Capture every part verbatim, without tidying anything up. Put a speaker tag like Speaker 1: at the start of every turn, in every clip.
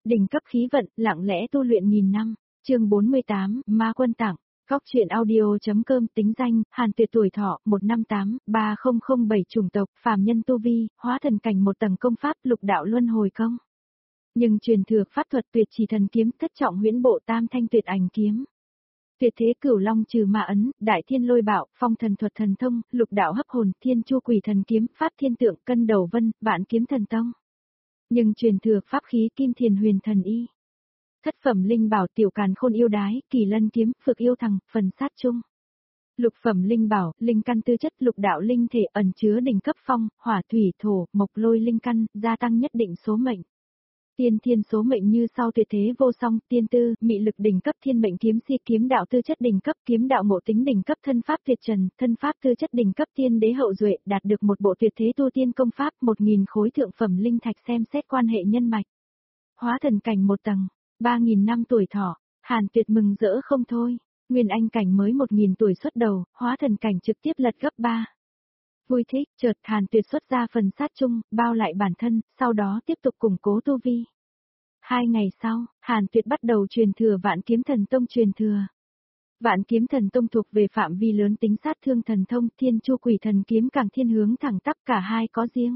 Speaker 1: Đỉnh cấp khí vận, lặng lẽ tu luyện nghìn năm, chương bốn mươi tám, Ma Quân tặng, góc truyện audio.com tính danh, Hàn Tuyệt tuổi thọ, một năm tám, ba không không bảy chủng tộc, phàm nhân tu vi, hóa thần cảnh một tầng công pháp lục đạo luân hồi công. Nhưng truyền thừa pháp thuật tuyệt chỉ thần kiếm thất trọng huyễn bộ tam thanh tuyệt ảnh kiếm. Tuyệt thế cửu long trừ ma ấn, đại thiên lôi bạo, phong thần thuật thần thông, lục đạo hấp hồn, thiên chu quỷ thần kiếm, pháp thiên tượng, cân đầu vân, vạn kiếm thần tông. Nhưng truyền thừa pháp khí kim thiền huyền thần y. Thất phẩm linh bảo tiểu càn khôn yêu đái, kỳ lân kiếm, phược yêu thằng, phần sát chung. Lục phẩm linh bảo, linh căn tư chất lục đạo linh thể ẩn chứa đỉnh cấp phong, hỏa thủy thổ, mộc lôi linh căn, gia tăng nhất định số mệnh. Tiên thiên số mệnh như sau tuyệt thế vô song, tiên tư, mị lực đỉnh cấp thiên mệnh kiếm si kiếm đạo tư chất đỉnh cấp kiếm đạo ngộ tính đỉnh cấp thân pháp tuyệt trần, thân pháp tư chất đỉnh cấp tiên đế hậu duệ, đạt được một bộ tuyệt thế tu tiên công pháp, một nghìn khối thượng phẩm linh thạch xem xét quan hệ nhân mạch. Hóa thần cảnh một tầng, ba nghìn năm tuổi thọ, Hàn Tuyệt mừng rỡ không thôi, nguyên anh cảnh mới một nghìn tuổi xuất đầu, hóa thần cảnh trực tiếp lật gấp ba. Vui thích, chợt Hàn Tuyệt xuất ra phần sát chung, bao lại bản thân, sau đó tiếp tục củng cố tu vi. Hai ngày sau, Hàn Tuyệt bắt đầu truyền thừa Vạn Kiếm Thần Tông truyền thừa. Vạn Kiếm Thần Tông thuộc về phạm vi lớn tính sát thương thần thông, Thiên Chu Quỷ Thần kiếm càng thiên hướng thẳng tắp, cả hai có riêng.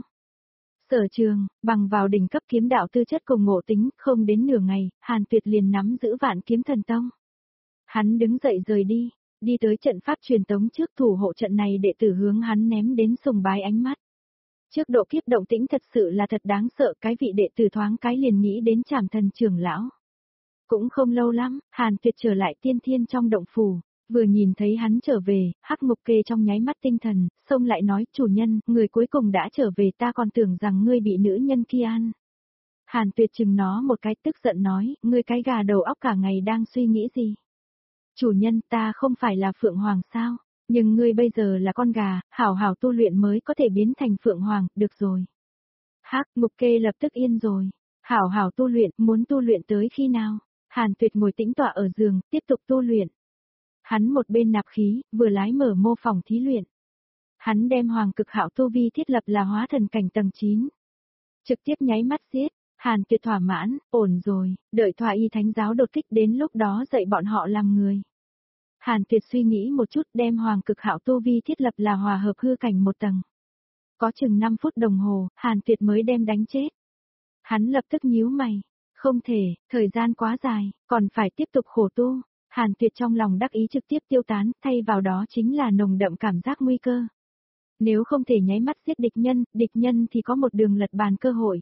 Speaker 1: Sở Trường, bằng vào đỉnh cấp kiếm đạo tư chất cùng ngộ tính, không đến nửa ngày, Hàn Tuyệt liền nắm giữ Vạn Kiếm Thần Tông. Hắn đứng dậy rời đi, đi tới trận pháp truyền tống trước, thủ hộ trận này đệ tử hướng hắn ném đến sùng bái ánh mắt. Trước độ kiếp động tĩnh thật sự là thật đáng sợ, cái vị đệ tử thoáng cái liền nghĩ đến Trảm Thần trưởng lão. Cũng không lâu lắm, Hàn Tuyệt trở lại tiên thiên trong động phủ, vừa nhìn thấy hắn trở về, Hắc Ngục Kê trong nháy mắt tinh thần, xông lại nói, chủ nhân, người cuối cùng đã trở về, ta còn tưởng rằng ngươi bị nữ nhân kia ăn. Hàn Tuyệt chừng nó một cái, tức giận nói, ngươi cái gà đầu óc cả ngày đang suy nghĩ gì? Chủ nhân, ta không phải là Phượng Hoàng sao? Nhưng ngươi bây giờ là con gà, hảo hảo tu luyện mới có thể biến thành Phượng Hoàng, được rồi. Hắc Ngục Kê lập tức yên rồi. Hảo hảo tu luyện, muốn tu luyện tới khi nào? Hàn Tuyệt ngồi tĩnh tọa ở giường, tiếp tục tu luyện. Hắn một bên nạp khí, vừa lái mở mô phỏng thí luyện. Hắn đem Hoàng Cực Hạo tu vi thiết lập là hóa thần cảnh tầng chín. Trực tiếp nháy mắt giết, Hàn Tuyệt thỏa mãn, ổn rồi, đợi Thoại Y Thánh giáo đột kích đến lúc đó dạy bọn họ làm người. Hàn Tuyệt suy nghĩ một chút, đem Hoàng Cực Hạo tu vi thiết lập là hòa hợp hư cảnh một tầng. Có chừng năm phút đồng hồ, Hàn Tuyệt mới đem đánh chết. Hắn lập tức nhíu mày, không thể, thời gian quá dài, còn phải tiếp tục khổ tu. Hàn Tuyệt trong lòng đắc ý trực tiếp tiêu tán, thay vào đó chính là nồng đậm cảm giác nguy cơ. Nếu không thể nháy mắt giết địch nhân, địch nhân thì có một đường lật bàn cơ hội.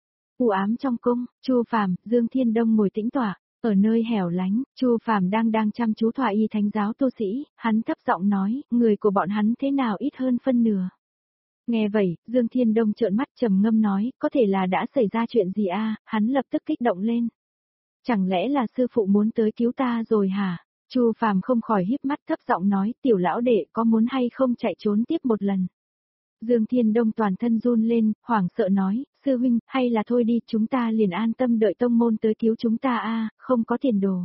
Speaker 1: U ám trong cung, Chu Phàm, Dương Thiên Đông ngồi tĩnh tọa. Ở nơi hẻo lánh, Chu Phàm đang đang chăm chú Thoại Y Thánh giáo tu sĩ, hắn thấp giọng nói, người của bọn hắn thế nào ít hơn phân nửa. Nghe vậy, Dương Thiên Đông trợn mắt trầm ngâm nói, có thể là đã xảy ra chuyện gì a? À? Hắn lập tức kích động lên. Chẳng lẽ là sư phụ muốn tới cứu ta rồi hả? Chu Phàm không khỏi híp mắt thấp giọng nói, tiểu lão đệ có muốn hay không chạy trốn tiếp một lần. Dương Thiên Đông toàn thân run lên, hoảng sợ nói, sư huynh, hay là thôi đi, chúng ta liền an tâm đợi tông môn tới cứu chúng ta a, không có tiền đồ.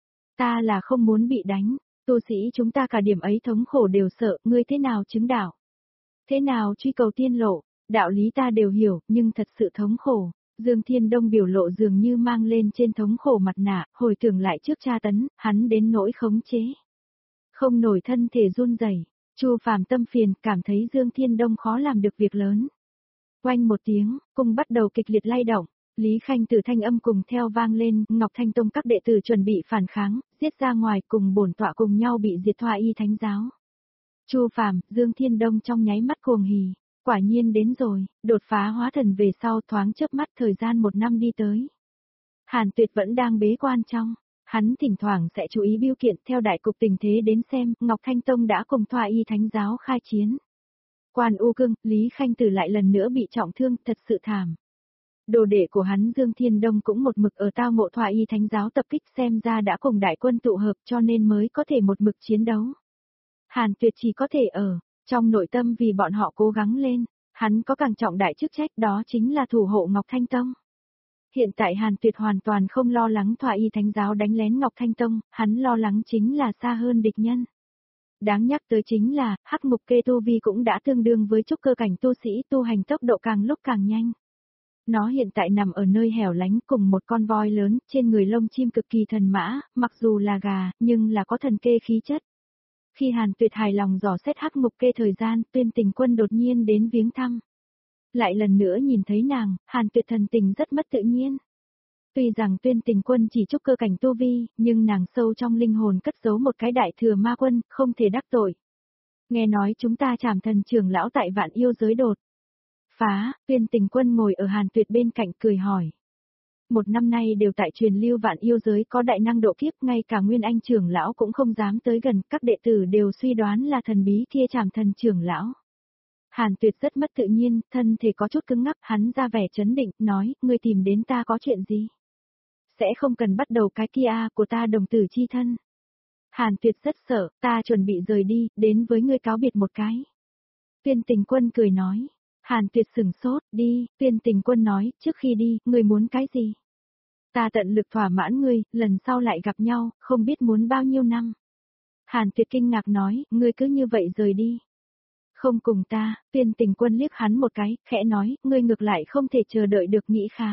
Speaker 1: Ta là không muốn bị đánh, tu sĩ chúng ta cả điểm ấy thống khổ đều sợ, ngươi thế nào chứng đạo? Thế nào truy cầu tiên lộ, đạo lý ta đều hiểu, nhưng thật sự thống khổ. Dương Thiên Đông biểu lộ dường như mang lên trên thống khổ mặt nạ, hồi tưởng lại trước tra tấn, hắn đến nỗi khống chế. Không nổi thân thể run rẩy. Chu Phàm tâm phiền, cảm thấy Dương Thiên Đông khó làm được việc lớn. Oanh một tiếng, cung bắt đầu kịch liệt lay động, Lý Khanh Tử thanh âm cùng theo vang lên, Ngọc Thanh Tông các đệ tử chuẩn bị phản kháng, giết ra ngoài cùng bổn tọa cùng nhau bị diệt Thoại Y Thánh giáo. Chu Phàm, Dương Thiên Đông trong nháy mắt cuồng hỉ, quả nhiên đến rồi, đột phá hóa thần về sau thoáng chớp mắt thời gian một năm đi tới. Hàn Tuyệt vẫn đang bế quan trong. Hắn thỉnh thoảng sẽ chú ý biêu kiện theo đại cục tình thế đến xem, Ngọc Thanh Tông đã cùng Thoại Y Thánh giáo khai chiến. Quan U Cương, Lý Khanh Tử lại lần nữa bị trọng thương, thật sự thảm. Đồ đệ của hắn Dương Thiên Đông cũng một mực ở tao ngộ Thoại Y Thánh giáo tập kích, xem ra đã cùng đại quân tụ hợp cho nên mới có thể một mực chiến đấu. Hàn Tuyệt chỉ có thể ở trong nội tâm vì bọn họ cố gắng lên, hắn có càng trọng đại chức trách, đó chính là thủ hộ Ngọc Thanh Tông. Hiện tại Hàn Tuyệt hoàn toàn không lo lắng Thoại Y Thánh giáo đánh lén Ngọc Thanh Tông, hắn lo lắng chính là xa hơn địch nhân. Đáng nhắc tới chính là, Hắc Ngục Kê tu vi cũng đã tương đương với trúc cơ cảnh tu sĩ, tu hành tốc độ càng lúc càng nhanh. Nó hiện tại nằm ở nơi hẻo lánh cùng một con voi lớn, trên người lông chim cực kỳ thần mã, mặc dù là gà, nhưng là có thần kê khí chất. Khi Hàn Tuyệt hài lòng dò xét hắc ngục kê thời gian, Tuyên Tình Quân đột nhiên đến viếng thăm. Lại lần nữa nhìn thấy nàng, Hàn Tuyệt thần tình rất mất tự nhiên. Tuy rằng Tuyên Tình Quân chỉ trúc cơ cảnh tu vi, nhưng nàng sâu trong linh hồn cất giấu một cái đại thừa ma quân, không thể đắc tội. Nghe nói chúng ta Trảm Thần trưởng lão tại Vạn Yêu giới đột phá, Tuyên Tình Quân ngồi ở Hàn Tuyệt bên cạnh cười hỏi. Một năm nay đều tại truyền lưu Vạn Yêu giới có đại năng độ kiếp, ngay cả Nguyên Anh trưởng lão cũng không dám tới gần, các đệ tử đều suy đoán là thần bí kia Trảm Thần trưởng lão. Hàn Tuyệt rất mất tự nhiên, thân thể có chút cứng ngắc, hắn ra vẻ chấn định, nói, ngươi tìm đến ta có chuyện gì? Sẽ không cần bắt đầu cái kia của ta đồng tử chi thân. Hàn Tuyệt rất sợ, ta chuẩn bị rời đi, đến với ngươi cáo biệt một cái. Tuyên Tình Quân cười nói. Hàn Tuyệt sửng sốt, đi, Tuyên Tình Quân nói, trước khi đi, ngươi muốn cái gì? Ta tận lực thỏa mãn ngươi, lần sau lại gặp nhau, không biết muốn bao nhiêu năm. Hàn Tuyệt kinh ngạc nói, ngươi cứ như vậy rời đi. Không cùng ta, Tuyên Tình Quân liếc hắn một cái, khẽ nói, ngươi ngược lại không thể chờ đợi được nghĩ khá.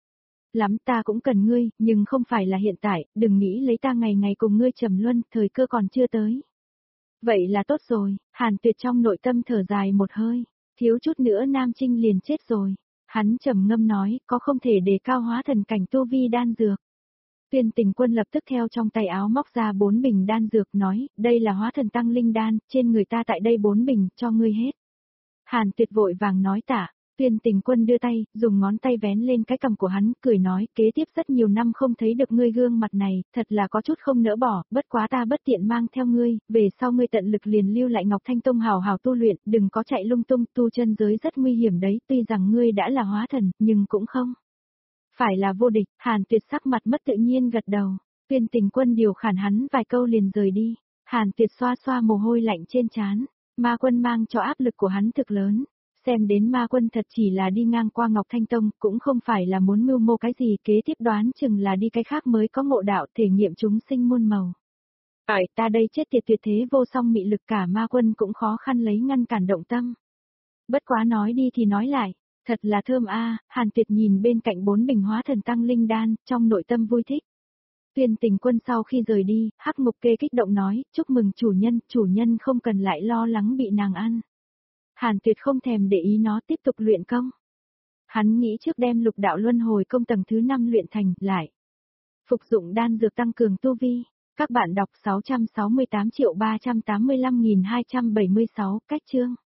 Speaker 1: Lắm ta cũng cần ngươi, nhưng không phải là hiện tại, đừng nghĩ lấy ta ngày ngày cùng ngươi trầm luân, thời cơ còn chưa tới. Vậy là tốt rồi, Hàn Tuyệt trong nội tâm thở dài một hơi, thiếu chút nữa Nam Trinh liền chết rồi. Hắn trầm ngâm nói, có không thể đề cao hóa thần cảnh tu vi đan dược. Tuyên Tình Quân lập tức theo trong tay áo móc ra bốn bình đan dược nói, đây là hóa thần tăng linh đan, trên người ta tại đây bốn bình, cho ngươi hết. Hàn Tuyệt vội vàng nói tạ. Tuyên Tình Quân đưa tay, dùng ngón tay vén lên cái cằm của hắn, cười nói, kế tiếp rất nhiều năm không thấy được ngươi gương mặt này, thật là có chút không nỡ bỏ, bất quá ta bất tiện mang theo ngươi, về sau ngươi tận lực liền lưu lại Ngọc Thanh Tông hào hào tu luyện, đừng có chạy lung tung, tu chân giới rất nguy hiểm đấy, tuy rằng ngươi đã là hóa thần, nhưng cũng không phải là vô địch. Hàn Tuyệt sắc mặt mất tự nhiên gật đầu. Tuyên Tình Quân điều khản hắn vài câu liền rời đi. Hàn Tuyệt xoa xoa mồ hôi lạnh trên trán, ma quân mang cho áp lực của hắn thực lớn. Xem đến ma quân thật chỉ là đi ngang qua Ngọc Thanh Tông, cũng không phải là muốn mưu mô cái gì, kế tiếp đoán chừng là đi cái khác mới có ngộ đạo, thể nghiệm chúng sinh muôn màu. Ải, ta đây chết tiệt tuyệt thế vô song mị lực, cả ma quân cũng khó khăn lấy ngăn cản động tâm. Bất quá nói đi thì nói lại, thật là thơm a. Hàn Tuyệt nhìn bên cạnh bốn bình hóa thần tăng linh đan, trong nội tâm vui thích. Tuyên Tình Quân sau khi rời đi, hắc ngục kê kích động nói, chúc mừng chủ nhân, chủ nhân không cần lại lo lắng bị nàng ăn. Hàn Tuyệt không thèm để ý nó, tiếp tục luyện công. Hắn nghĩ trước đem lục đạo luân hồi công tầng thứ năm luyện thành, lại phục dụng đan dược tăng cường tu vi. Các bạn đọc sáu trăm sáu mươi tám triệu ba trăm tám mươi lăm nghìn hai trăm bảy mươi sáu, cách chương.